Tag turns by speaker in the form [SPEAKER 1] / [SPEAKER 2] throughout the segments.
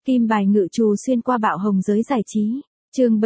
[SPEAKER 1] Kim bài ngự trù xuyên qua bạo hồng giới giải trí. Chương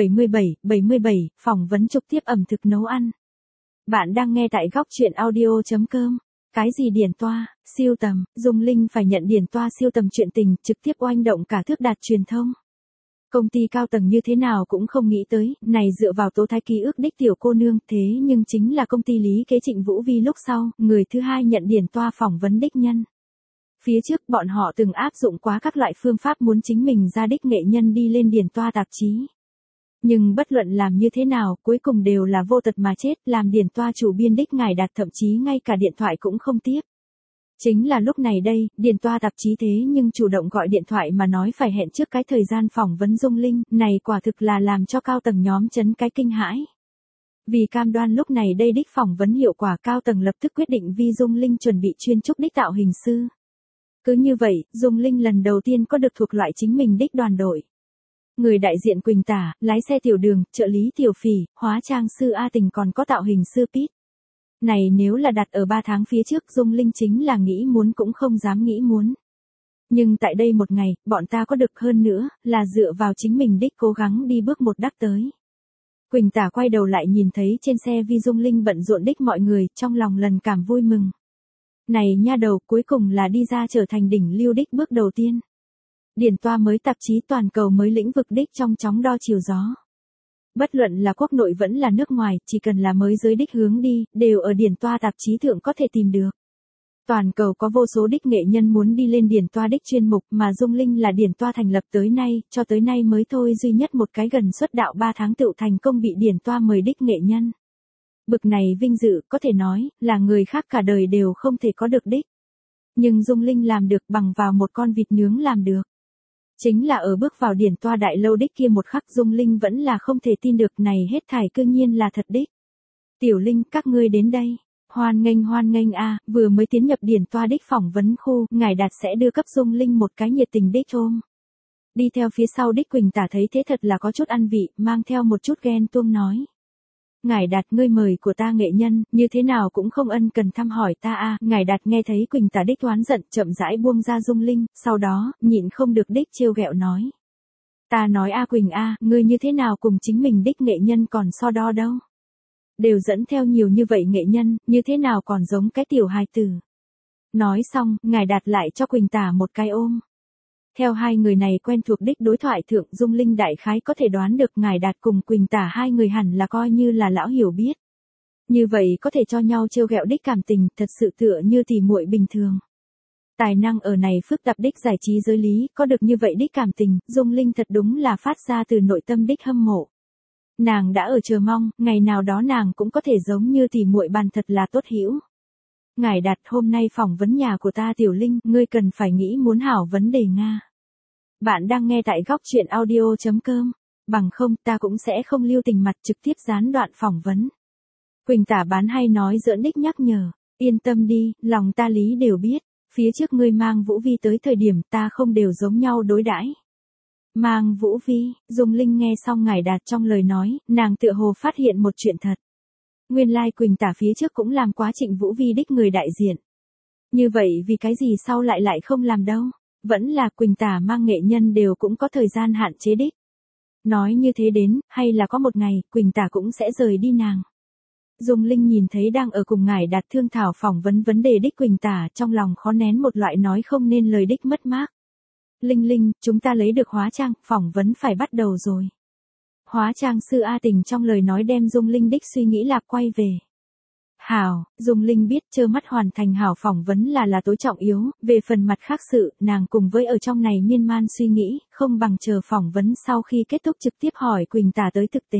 [SPEAKER 1] 77, phỏng vấn trực tiếp ẩm thực nấu ăn. Bạn đang nghe tại góc truyện audio.com. Cái gì điển toa, siêu tầm, Dung Linh phải nhận điển toa siêu tầm chuyện tình, trực tiếp oanh động cả thước đạt truyền thông. Công ty cao tầng như thế nào cũng không nghĩ tới, này dựa vào tố thái ký ức đích tiểu cô nương, thế nhưng chính là công ty lý kế Trịnh Vũ Vi lúc sau, người thứ hai nhận điển toa phỏng vấn đích nhân. Phía trước bọn họ từng áp dụng quá các loại phương pháp muốn chính mình ra đích nghệ nhân đi lên điển toa tạp chí. Nhưng bất luận làm như thế nào, cuối cùng đều là vô tật mà chết, làm điển toa chủ biên đích ngài Đạt thậm chí ngay cả điện thoại cũng không tiếp. Chính là lúc này đây, điển toa tạp chí thế nhưng chủ động gọi điện thoại mà nói phải hẹn trước cái thời gian phỏng vấn Dung Linh, này quả thực là làm cho cao tầng nhóm chấn cái kinh hãi. Vì cam đoan lúc này đây đích phỏng vấn hiệu quả, cao tầng lập tức quyết định vì Dung Linh chuẩn bị chuyên trúc đích tạo hình sư. Cứ như vậy, Dung Linh lần đầu tiên có được thuộc loại chính mình đích đoàn đội. Người đại diện Quỳnh Tả, lái xe Tiểu Đường, trợ lý Tiểu Phỉ, hóa trang sư A Tình còn có tạo hình sư Pít. Này nếu là đặt ở 3 tháng phía trước, Dung Linh chính là nghĩ muốn cũng không dám nghĩ muốn. Nhưng tại đây một ngày, bọn ta có được hơn nữa, là dựa vào chính mình đích cố gắng đi bước một đắc tới. Quỳnh Tả quay đầu lại nhìn thấy trên xe vi Dung Linh bận rộn đích mọi người, trong lòng lần cảm vui mừng. Này nha đầu, cuối cùng là đi ra trở thành đỉnh lưu đích bước đầu tiên. Điển toa mới tạp chí toàn cầu mới lĩnh vực đích trong chóng đo chiều gió. Bất luận là quốc nội vẫn là nước ngoài, chỉ cần là mới giới đích hướng đi, đều ở điển toa tạp chí thượng có thể tìm được. Toàn cầu có vô số đích nghệ nhân muốn đi lên điển toa đích chuyên mục, mà Dung Linh là điển toa thành lập tới nay, cho tới nay mới thôi duy nhất một cái gần xuất đạo 3 tháng tựu thành công bị điển toa mời đích nghệ nhân. Bực này vinh dự, có thể nói, là người khác cả đời đều không thể có được đích. Nhưng Dung Linh làm được bằng vào một con vịt nướng làm được. Chính là ở bước vào điển toa đại lâu đích kia một khắc, Dung Linh vẫn là không thể tin được, này hết thảy cư nhiên là thật đích. Tiểu Linh, các ngươi đến đây. Hoan nghênh a, vừa mới tiến nhập điển toa đích phỏng vấn khu, ngài Đạt sẽ đưa cấp Dung Linh một cái nhiệt tình đích ôm. Đi theo phía sau đích Quỳnh Tả thấy thế thật là có chút ăn vị, mang theo một chút ghen tuông nói. Ngài Đạt, ngươi mời của ta nghệ nhân, như thế nào cũng không ân cần thăm hỏi ta a. Ngài Đạt nghe thấy Quỳnh Tả đích oán giận, chậm rãi buông ra Dung Linh, sau đó, nhịn không được đích trêu ghẹo nói. Ta nói a Quỳnh a, ngươi như thế nào cùng chính mình đích nghệ nhân còn so đo đâu. Đều dẫn theo nhiều như vậy nghệ nhân, như thế nào còn giống cái tiểu hài tử. Nói xong, ngài Đạt lại cho Quỳnh Tả một cái ôm. Theo hai người này quen thuộc đích đối thoại thượng, Dung Linh đại khái có thể đoán được ngài Đạt cùng Quỳnh Tả hai người hẳn là coi như là lão hiểu biết. Như vậy có thể cho nhau trêu ghẹo đích cảm tình, thật sự tựa như tỉ muội bình thường. Tài năng ở này phức tạp đích giải trí giới lý, có được như vậy đích cảm tình, Dung Linh thật đúng là phát ra từ nội tâm đích hâm mộ. Nàng đã ở chờ mong, ngày nào đó nàng cũng có thể giống như tỉ muội bàn thật là tốt hữu. Ngài Đạt, hôm nay phỏng vấn nhà của ta Tiểu Linh, ngươi cần phải nghĩ muốn hảo vấn đề Nga. Bạn đang nghe tại góc truyện audio.com, bằng không ta cũng sẽ không lưu tình mặt trực tiếp gián đoạn phỏng vấn. Quỳnh Tả bán hay nói giỡn đích nhắc nhở, yên tâm đi, lòng ta lý đều biết, phía trước ngươi mang Vũ Vi tới thời điểm ta không đều giống nhau đối đãi. Mang Vũ Vi, Dung Linh nghe xong ngài Đạt trong lời nói, nàng tựa hồ phát hiện một chuyện thật. Nguyên lai Quỳnh Tả phía trước cũng làm quá Trịnh Vũ Vi đích người đại diện. Như vậy vì cái gì sau lại không làm đâu, vẫn là Quỳnh Tả mang nghệ nhân đều cũng có thời gian hạn chế đích. Nói như thế đến, hay là có một ngày, Quỳnh Tả cũng sẽ rời đi nàng. Dung Linh nhìn thấy đang ở cùng ngài Đạt thương thảo phỏng vấn vấn đề đích Quỳnh Tả, trong lòng khó nén một loại nói không nên lời đích mất mát. Linh, chúng ta lấy được hóa trang, phỏng vấn phải bắt đầu rồi. Hóa trang sư A Tình trong lời nói đem Dung Linh đích suy nghĩ lạc quay về. Hảo, Dung Linh biết trơ mắt hoàn thành hảo phỏng vấn là tối trọng yếu, về phần mặt khác sự, nàng cùng với ở trong này miên man suy nghĩ, không bằng chờ phỏng vấn sau khi kết thúc trực tiếp hỏi Quỳnh Tả tới thực tế.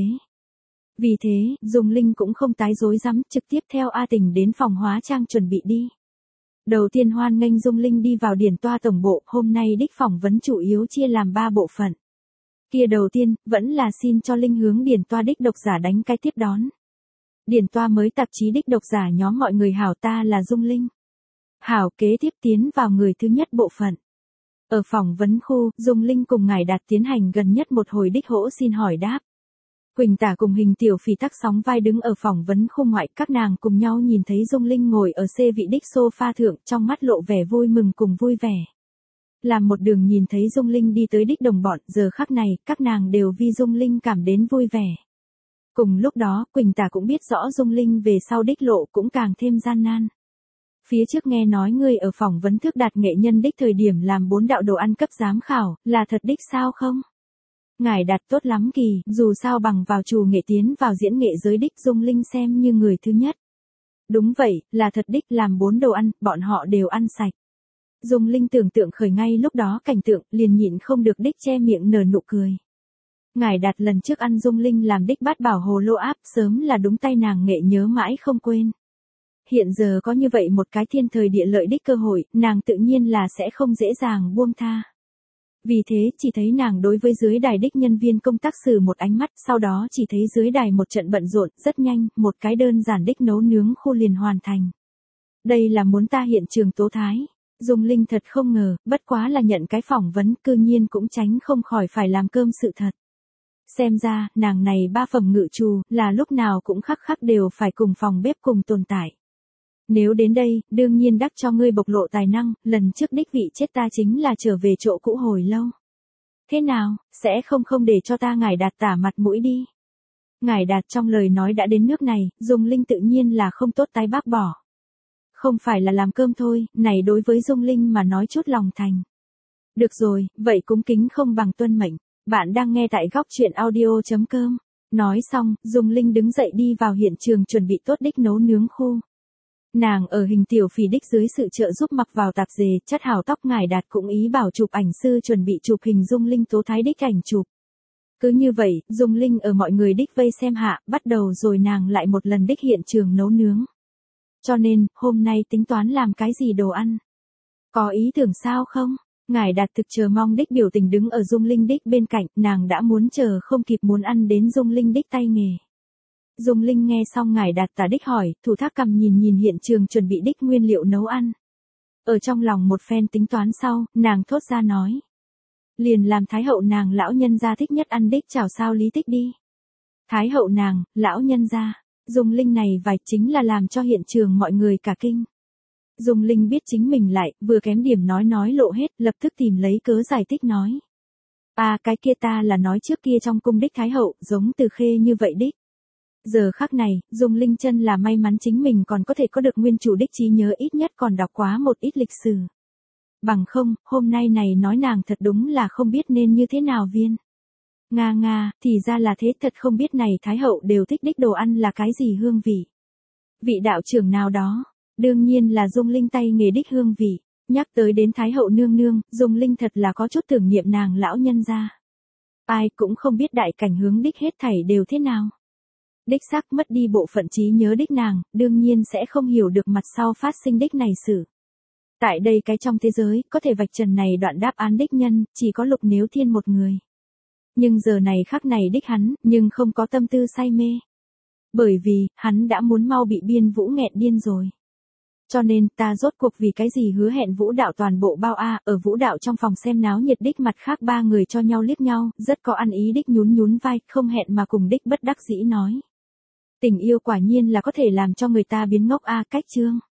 [SPEAKER 1] Vì thế, Dung Linh cũng không tái dối rắm, trực tiếp theo A Tình đến phòng hóa trang chuẩn bị đi. Đầu tiên hoan nghênh Dung Linh đi vào điển toa tổng bộ, hôm nay đích phỏng vấn chủ yếu chia làm 3 bộ phận. Kia đầu tiên, vẫn là xin cho Linh hướng điển toa đích độc giả đánh cái tiếp đón. Điển toa mới tạp chí đích độc giả nhóm mọi người hảo, ta là Dung Linh. Hảo, kế tiếp tiến vào người thứ nhất bộ phận. Ở phỏng vấn khu, Dung Linh cùng ngài Đạt tiến hành gần nhất một hồi đích hỗ xin hỏi đáp. Quỳnh Tả cùng Hình Tiểu Phỉ tác sóng vai đứng ở phỏng vấn khu ngoại, các nàng cùng nhau nhìn thấy Dung Linh ngồi ở xê vị đích sofa thượng, trong mắt lộ vẻ vui mừng cùng vui vẻ. Làm một đường nhìn thấy Dung Linh đi tới đích đồng bọn, giờ khắc này, các nàng đều vì Dung Linh cảm đến vui vẻ. Cùng lúc đó, Quỳnh Tả cũng biết rõ Dung Linh về sau đích lộ cũng càng thêm gian nan. Phía trước nghe nói ngươi ở phỏng vấn thước đạt nghệ nhân đích thời điểm làm 4 đạo đồ ăn cấp giám khảo, là thật đích sao không? Ngài Đạt tốt lắm kỳ, dù sao bằng vào trù nghệ tiến vào diễn nghệ giới đích Dung Linh xem như người thứ nhất. Đúng vậy, là thật đích làm 4 đồ ăn, bọn họ đều ăn sạch. Dung Linh tưởng tượng khởi ngay lúc đó cảnh tượng, liền nhịn không được đích che miệng nở nụ cười. Ngài Đạt lần trước ăn Dung Linh làm đích bát bảo hồ lô áp, sớm là đúng tay nàng nghệ nhớ mãi không quên. Hiện giờ có như vậy một cái thiên thời địa lợi đích cơ hội, nàng tự nhiên là sẽ không dễ dàng buông tha. Vì thế, chỉ thấy nàng đối với dưới đài đích nhân viên công tác xử một ánh mắt, sau đó chỉ thấy dưới đài một trận bận rộn, rất nhanh, một cái đơn giản đích nấu nướng khu liền hoàn thành. Đây là muốn ta hiện trường tố thái. Dung Linh thật không ngờ, bất quá là nhận cái phỏng vấn, cư nhiên cũng tránh không khỏi phải làm cơm sự thật. Xem ra, nàng này 3 phẩm ngự trù, là lúc nào cũng khắc khắc đều phải cùng phòng bếp cùng tồn tại. Nếu đến đây, đương nhiên đắc cho ngươi bộc lộ tài năng, lần trước đích vị chết ta chính là trở về chỗ cũ hồi lâu. Thế nào, sẽ không để cho ta Ngải Đạt tả mặt mũi đi. Ngải Đạt trong lời nói đã đến nước này, Dung Linh tự nhiên là không tốt tái bác bỏ. Không phải là làm cơm thôi, này đối với Dung Linh mà nói chút lòng thành. Được rồi, vậy cúng kính không bằng tuân mệnh. Bạn đang nghe tại góc truyện audio.com. Nói xong, Dung Linh đứng dậy đi vào hiện trường chuẩn bị tốt đích nấu nướng khu. Nàng ở hình tiểu phì đích dưới sự trợ giúp mặc vào tạp dề, chất hào tóc. Ngải Đạt cũng ý bảo chụp ảnh sư chuẩn bị chụp hình Dung Linh tố thái đích ảnh chụp. Cứ như vậy, Dung Linh ở mọi người đích vây xem hạ, bắt đầu rồi nàng lại một lần đích hiện trường nấu nướng. Cho nên, hôm nay tính toán làm cái gì đồ ăn? Có ý tưởng sao không? Ngải Đạt thực chờ mong đích biểu tình đứng ở Dung Linh đích bên cạnh, nàng đã muốn chờ không kịp muốn ăn đến Dung Linh đích tay nghề. Dung Linh nghe xong Ngải Đạt tả đích hỏi, thủ thác cầm nhìn hiện trường chuẩn bị đích nguyên liệu nấu ăn. Ở trong lòng một phen tính toán sau, nàng thốt ra nói. Liền làm Thái hậu nàng lão nhân gia thích nhất ăn đích chảo sao lý tích đi. Thái hậu nàng, lão nhân gia, Dung Linh này vài chính là làm cho hiện trường mọi người cả kinh. Dung Linh biết chính mình lại, vừa kém điểm nói lộ hết, lập tức tìm lấy cớ giải thích nói. Cái kia ta là nói trước kia trong cung đích Thái hậu, giống Từ Khê như vậy đích. Giờ khắc này, Dung Linh chân là may mắn chính mình còn có thể có được nguyên chủ đích trí nhớ, ít nhất còn đọc quá một ít lịch sử. Bằng không, hôm nay này nói nàng thật đúng là không biết nên như thế nào viên. Nga, thì ra là thế, thật không biết này Thái hậu đều thích đích đồ ăn là cái gì hương vị. Vị đạo trưởng nào đó, đương nhiên là Dung Linh tay nghề đích hương vị. Nhắc tới đến Thái hậu nương nương, Dung Linh thật là có chút tưởng niệm nàng lão nhân gia. Ai cũng không biết đại cảnh hướng đích hết thảy đều thế nào. Đích xác mất đi bộ phận trí nhớ đích nàng, đương nhiên sẽ không hiểu được mặt sau phát sinh đích này sự. Tại đây cái trong thế giới, có thể vạch trần này đoạn đáp án đích nhân, chỉ có Lục Nếu Thiên một người. Nhưng giờ này khắc này đích hắn, nhưng không có tâm tư say mê. Bởi vì, hắn đã muốn mau bị Biên Vũ nghẹn điên rồi. Cho nên, ta rốt cuộc vì cái gì hứa hẹn vũ đạo toàn bộ bao ở vũ đạo trong phòng xem náo nhiệt đích mặt khác 3 người cho nhau liếc nhau, rất có ăn ý đích nhún vai, không hẹn mà cùng đích bất đắc dĩ nói. Tình yêu quả nhiên là có thể làm cho người ta biến ngốc cách chương.